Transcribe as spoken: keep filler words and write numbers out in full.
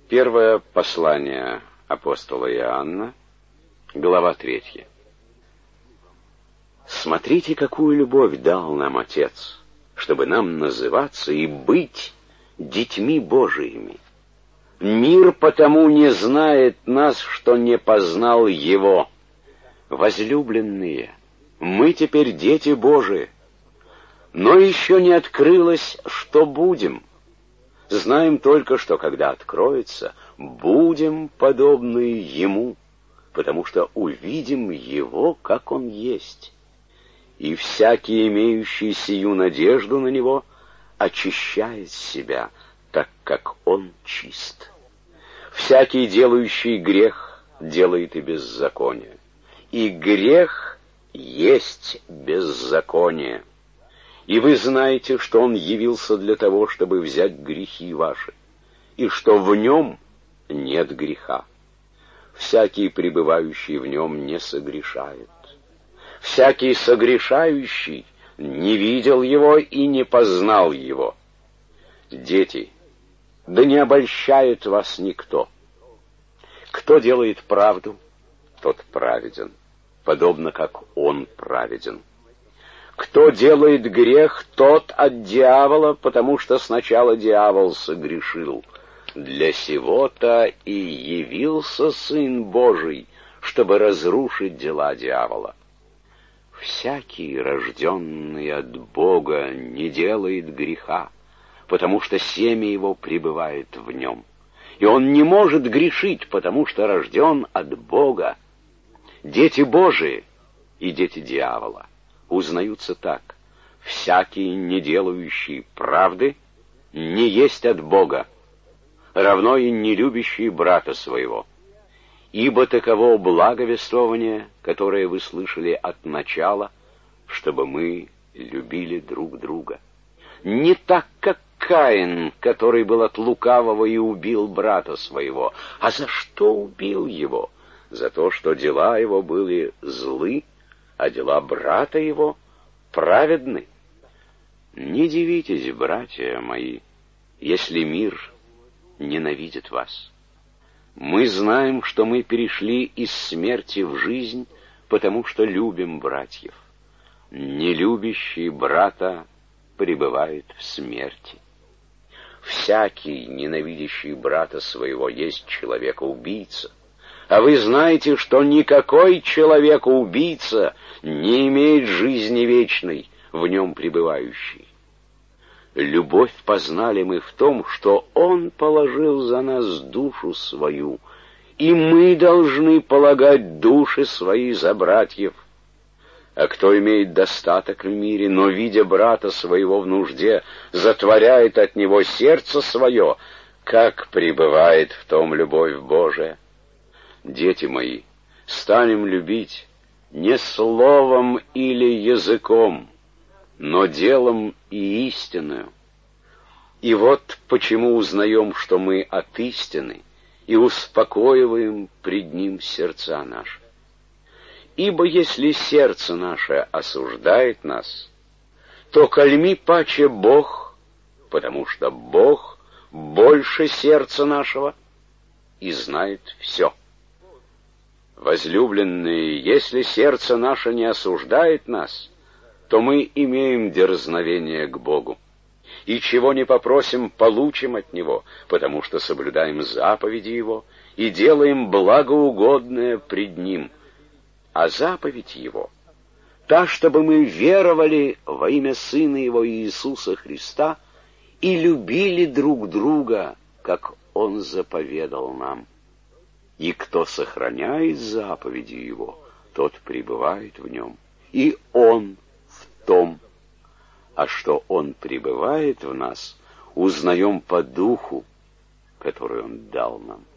Первое послание апостола Иоанна, глава третья. Смотрите, какую любовь дал нам Отец, чтобы нам называться и быть детьми Божиими. Мир потому не знает нас, что не познал Его. Возлюбленные, мы теперь дети Божии, но еще не открылось, что будем. Знаем только, что когда откроется, будем подобны Ему, потому что увидим Его, как Он есть. И всякий, имеющий сию надежду на Него, очищает себя, так как Он чист. Всякий, делающий грех, делает и беззаконие. И грех есть беззаконие. И вы знаете, что Он явился для того, чтобы взять грехи ваши, и что в Нем нет греха. Всякий, пребывающий в Нем, не согрешает. Всякий согрешающий не видел Его и не познал Его. Дети, да не обольщает вас никто. Кто делает правду, тот праведен, подобно как Он праведен. Кто делает грех, тот от дьявола, потому что сначала дьявол согрешил. Для сего-то и явился Сын Божий, чтобы разрушить дела дьявола. Всякий, рожденный от Бога, не делает греха, потому что семя его пребывает в нем. И он не может грешить, потому что рожден от Бога. Дети Божии и дети дьявола узнаются так: всякий, не делающий правды, не есть от Бога, равно и не любящий брата своего. Ибо таково благовествование, которое вы слышали от начала, чтобы мы любили друг друга. Не так, как Каин, который был от лукавого и убил брата своего. А за что убил его? За то, что дела его были злы, а дела брата его праведны. Не дивитесь, братья мои, если мир ненавидит вас. Мы знаем, что мы перешли из смерти в жизнь, потому что любим братьев. Нелюбящий брата пребывает в смерти. Всякий, ненавидящий брата своего, есть человека-убийца. А вы знаете, что никакой человека-убийца не имеет жизни вечной, в нем пребывающей. Любовь познали мы в том, что Он положил за нас душу свою, и мы должны полагать души свои за братьев. А кто имеет достаток в мире, но, видя брата своего в нужде, затворяет от него сердце свое, как пребывает в том любовь Божия? Дети мои, станем любить не словом или языком, но делом и истиною. И вот почему узнаем, что мы от истины, и успокоиваем пред Ним сердца наши. Ибо если сердце наше осуждает нас, то кальми паче Бог, потому что Бог больше сердца нашего и знает все. Возлюбленные, если сердце наше не осуждает нас, то мы имеем дерзновение к Богу. И чего не попросим, получим от Него, потому что соблюдаем заповеди Его и делаем благоугодное пред Ним. А заповедь Его — та, чтобы мы веровали во имя Сына Его Иисуса Христа и любили друг друга, как Он заповедал нам. И кто сохраняет заповеди Его, тот пребывает в Нем, и Он в том. А что Он пребывает в нас, узнаем по Духу, который Он дал нам.